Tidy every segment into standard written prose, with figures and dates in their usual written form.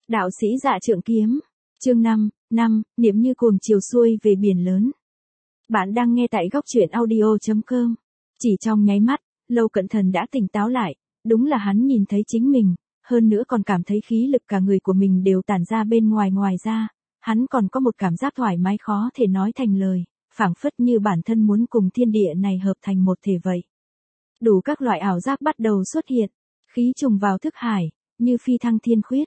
Đạo sĩ Dạ Trượng Kiếm. Chương 5, niệm như cuồng chiều xuôi về biển lớn. Bạn đang nghe tại góc truyện audio.com. Chỉ trong nháy mắt, Lâu Cận Thần đã tỉnh táo lại, đúng là hắn nhìn thấy chính mình, hơn nữa còn cảm thấy khí lực cả người của mình đều tản ra bên ngoài. Ngoài ra, hắn còn có một cảm giác thoải mái khó thể nói thành lời, phảng phất như bản thân muốn cùng thiên địa này hợp thành một thể vậy. Đủ các loại ảo giác bắt đầu xuất hiện, khí trùng vào thức hải, như phi thăng thiên khuyết.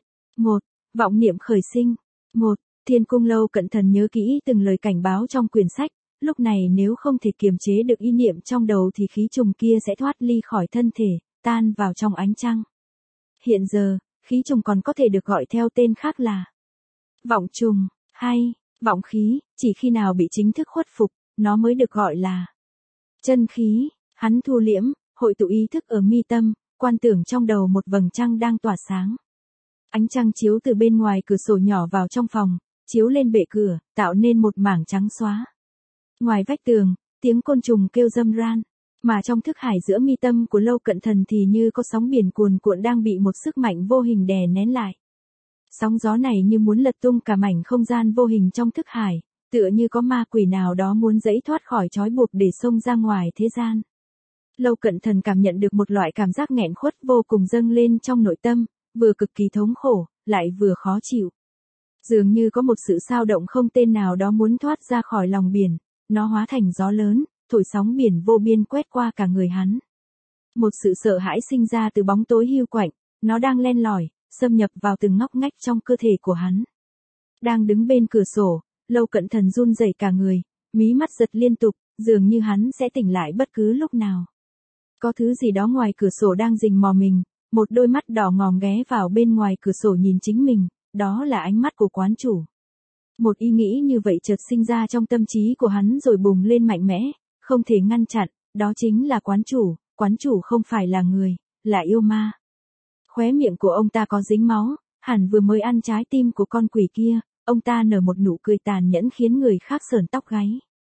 Vọng niệm khởi sinh. Thiên cung. Lâu Cận Thần nhớ kỹ từng lời cảnh báo trong quyển sách, lúc này nếu không thể kiềm chế được ý niệm trong đầu thì khí trùng kia sẽ thoát ly khỏi thân thể, tan vào trong ánh trăng. Hiện giờ, khí trùng còn có thể được gọi theo tên khác là vọng trùng, hay vọng khí, chỉ khi nào bị chính thức khuất phục, nó mới được gọi là chân khí. Hắn thu liễm, hội tụ ý thức ở mi tâm, quan tưởng trong đầu một vầng trăng đang tỏa sáng. Ánh trăng chiếu từ bên ngoài cửa sổ nhỏ vào trong phòng, chiếu lên bệ cửa, tạo nên một mảng trắng xóa. Ngoài vách tường, tiếng côn trùng kêu râm ran, mà trong thức hải giữa mi tâm của Lâu Cận Thần thì như có sóng biển cuồn cuộn đang bị một sức mạnh vô hình đè nén lại. Sóng gió này như muốn lật tung cả mảnh không gian vô hình trong thức hải, tựa như có ma quỷ nào đó muốn giãy thoát khỏi trói buộc để xông ra ngoài thế gian. Lâu Cận Thần cảm nhận được một loại cảm giác nghẹn khuất vô cùng dâng lên trong nội tâm, vừa cực kỳ thống khổ, lại vừa khó chịu. Dường như có một sự xao động không tên nào đó muốn thoát ra khỏi lòng biển, nó hóa thành gió lớn, thổi sóng biển vô biên quét qua cả người hắn. Một sự sợ hãi sinh ra từ bóng tối hiu quạnh, nó đang len lỏi, xâm nhập vào từng ngóc ngách trong cơ thể của hắn. Đang đứng bên cửa sổ, Lâu Cận Thần run rẩy cả người, mí mắt giật liên tục, dường như hắn sẽ tỉnh lại bất cứ lúc nào. Có thứ gì đó ngoài cửa sổ đang rình mò mình, một đôi mắt đỏ ngòm ghé vào bên ngoài cửa sổ nhìn chính mình, đó là ánh mắt của quán chủ. Một ý nghĩ như vậy chợt sinh ra trong tâm trí của hắn rồi bùng lên mạnh mẽ, không thể ngăn chặn, đó chính là quán chủ không phải là người, là yêu ma. Khóe miệng của ông ta có dính máu, hẳn vừa mới ăn trái tim của con quỷ kia, ông ta nở một nụ cười tàn nhẫn khiến người khác sởn tóc gáy.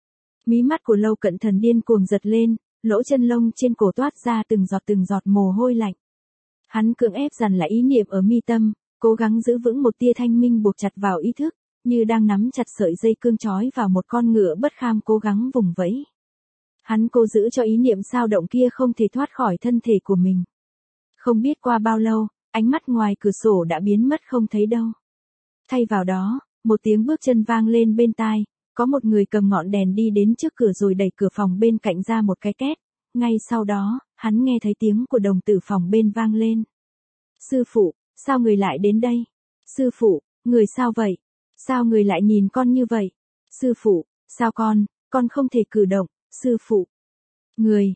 Mí mắt của Lâu Cận Thần điên cuồng giật lên, lỗ chân lông trên cổ toát ra từng giọt mồ hôi lạnh. Hắn cưỡng ép dằn lại ý niệm ở mi tâm, cố gắng giữ vững một tia thanh minh buộc chặt vào ý thức, như đang nắm chặt sợi dây cương trói vào một con ngựa bất kham cố gắng vùng vẫy. Hắn cố giữ cho ý niệm xao động kia không thể thoát khỏi thân thể của mình. Không biết qua bao lâu, ánh mắt ngoài cửa sổ đã biến mất không thấy đâu. Thay vào đó, một tiếng bước chân vang lên bên tai, có một người cầm ngọn đèn đi đến trước cửa rồi đẩy cửa phòng bên cạnh ra một cái két. Ngay sau đó, hắn nghe thấy tiếng của đồng tử phòng bên vang lên. Sư phụ, sao người lại đến đây? Sư phụ, người sao vậy? Sao người lại nhìn con như vậy? Sư phụ, sao con không thể cử động, sư phụ. Người,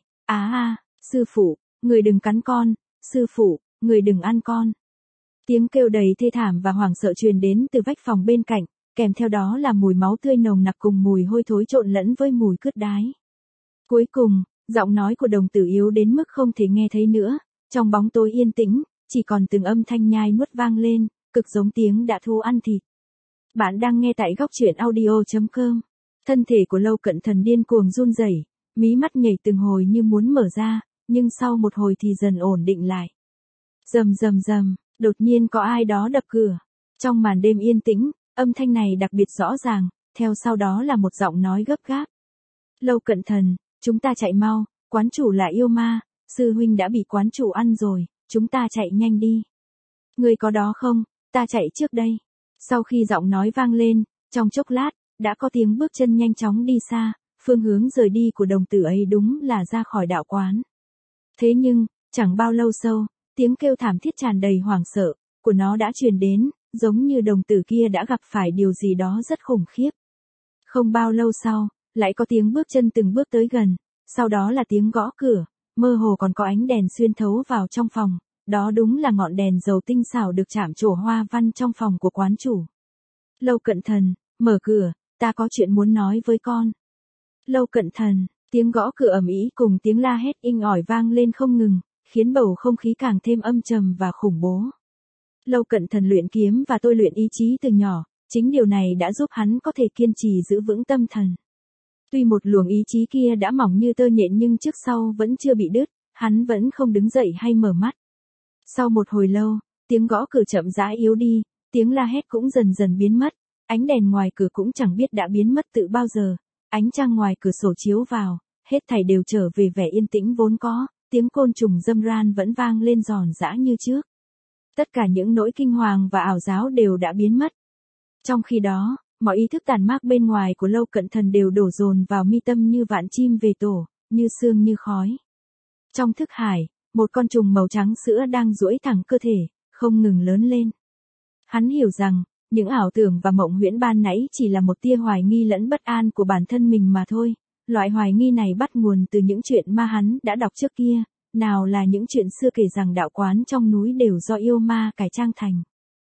sư phụ, người đừng cắn con, sư phụ, người đừng ăn con. Tiếng kêu đầy thê thảm và hoảng sợ truyền đến từ vách phòng bên cạnh, kèm theo đó là mùi máu tươi nồng nặc cùng mùi hôi thối trộn lẫn với mùi cứt đái. Cuối cùng, giọng nói của đồng tử yếu đến mức không thể nghe thấy nữa, trong bóng tối yên tĩnh, chỉ còn từng âm thanh nhai nuốt vang lên, cực giống tiếng dã thú ăn thịt. Bạn đang nghe tại góc truyện audio.com. Thân thể của Lâu Cận Thần điên cuồng run rẩy, mí mắt nhảy từng hồi như muốn mở ra, nhưng sau một hồi thì dần ổn định lại. Rầm, đột nhiên có ai đó đập cửa. Trong màn đêm yên tĩnh, âm thanh này đặc biệt rõ ràng, theo sau đó là một giọng nói gấp gáp. Lâu Cận Thần, chúng ta chạy mau, quán chủ là yêu ma, sư huynh đã bị quán chủ ăn rồi, chúng ta chạy nhanh đi. Người có đó không, ta chạy trước đây. Sau khi giọng nói vang lên, trong chốc lát, đã có tiếng bước chân nhanh chóng đi xa, phương hướng rời đi của đồng tử ấy đúng là ra khỏi đạo quán. Thế nhưng, chẳng bao lâu sau, tiếng kêu thảm thiết tràn đầy hoảng sợ của nó đã truyền đến, giống như đồng tử kia đã gặp phải điều gì đó rất khủng khiếp. Không bao lâu sau, lại có tiếng bước chân từng bước tới gần, sau đó là tiếng gõ cửa, mơ hồ còn có ánh đèn xuyên thấu vào trong phòng, đó đúng là ngọn đèn dầu tinh xảo được chạm trổ hoa văn trong phòng của quán chủ. Lâu Cận Thần, mở cửa, ta có chuyện muốn nói với con. Lâu Cận Thần, tiếng gõ cửa ầm ĩ cùng tiếng la hét inh ỏi vang lên không ngừng, khiến bầu không khí càng thêm âm trầm và khủng bố. Lâu Cận Thần luyện kiếm và tôi luyện ý chí từ nhỏ, chính điều này đã giúp hắn có thể kiên trì giữ vững tâm thần. Tuy một luồng ý chí kia đã mỏng như tơ nhện nhưng trước sau vẫn chưa bị đứt, hắn vẫn không đứng dậy hay mở mắt. Sau một hồi lâu, tiếng gõ cửa chậm rãi yếu đi, tiếng la hét cũng dần dần biến mất, ánh đèn ngoài cửa cũng chẳng biết đã biến mất từ bao giờ, ánh trăng ngoài cửa sổ chiếu vào, hết thảy đều trở về vẻ yên tĩnh vốn có, tiếng côn trùng râm ran vẫn vang lên giòn giã như trước. Tất cả những nỗi kinh hoàng và ảo giác đều đã biến mất. Trong khi đó, mọi ý thức tàn mát bên ngoài của Lâu Cận Thần đều đổ dồn vào mi tâm như vạn chim về tổ, như sương như khói. Trong thức hải, một con trùng màu trắng sữa đang duỗi thẳng cơ thể, không ngừng lớn lên. Hắn hiểu rằng, những ảo tưởng và mộng huyễn ban nãy chỉ là một tia hoài nghi lẫn bất an của bản thân mình mà thôi. Loại hoài nghi này bắt nguồn từ những chuyện mà hắn đã đọc trước kia, nào là những chuyện xưa kể rằng đạo quán trong núi đều do yêu ma cải trang thành.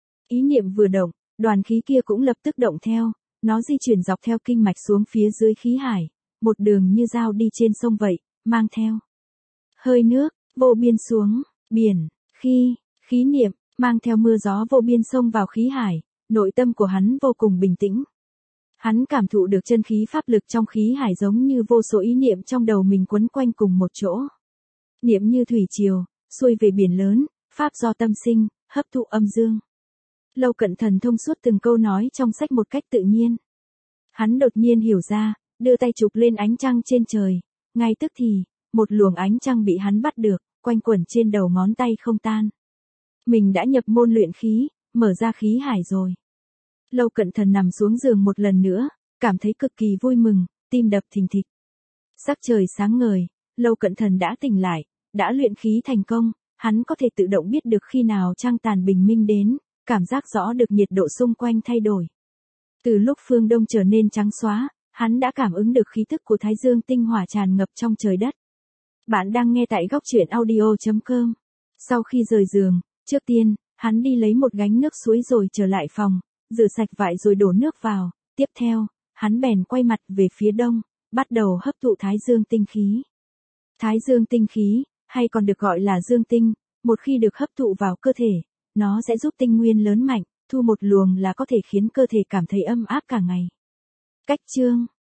Ý niệm vừa động, đoàn khí kia cũng lập tức động theo, nó di chuyển dọc theo kinh mạch xuống phía dưới khí hải, một đường như dao đi trên sông vậy, mang theo hơi nước vô biên xuống biển, khí niệm mang theo mưa gió vô biên xông vào khí hải, nội tâm của hắn vô cùng bình tĩnh. Hắn cảm thụ được chân khí pháp lực trong khí hải giống như vô số ý niệm trong đầu mình quấn quanh cùng một chỗ. Niệm như thủy triều, xuôi về biển lớn, pháp do tâm sinh, hấp thụ âm dương. Lâu Cận Thần thông suốt từng câu nói trong sách một cách tự nhiên. Hắn đột nhiên hiểu ra, đưa tay chụp lên ánh trăng trên trời, ngay tức thì, một luồng ánh trăng bị hắn bắt được, quanh quẩn trên đầu ngón tay không tan. Mình đã nhập môn luyện khí, mở ra khí hải rồi. Lâu Cận Thần nằm xuống giường một lần nữa, cảm thấy cực kỳ vui mừng, tim đập thình thịch. Sắc trời sáng ngời, Lâu Cận Thần đã tỉnh lại, đã luyện khí thành công, hắn có thể tự động biết được khi nào trăng tàn bình minh đến, cảm giác rõ được nhiệt độ xung quanh thay đổi. Từ lúc phương đông trở nên trắng xóa, hắn đã cảm ứng được khí thức của Thái Dương tinh hỏa tràn ngập trong trời đất. Bạn đang nghe tại góc truyện audio.com. Sau khi rời giường, trước tiên, hắn đi lấy một gánh nước suối rồi trở lại phòng, rửa sạch vải rồi đổ nước vào, tiếp theo, hắn bèn quay mặt về phía đông, bắt đầu hấp thụ Thái Dương tinh khí. Thái Dương tinh khí, hay còn được gọi là dương tinh, một khi được hấp thụ vào cơ thể, nó sẽ giúp tinh nguyên lớn mạnh, thu một luồng là có thể khiến cơ thể cảm thấy ấm áp cả ngày. Cách chương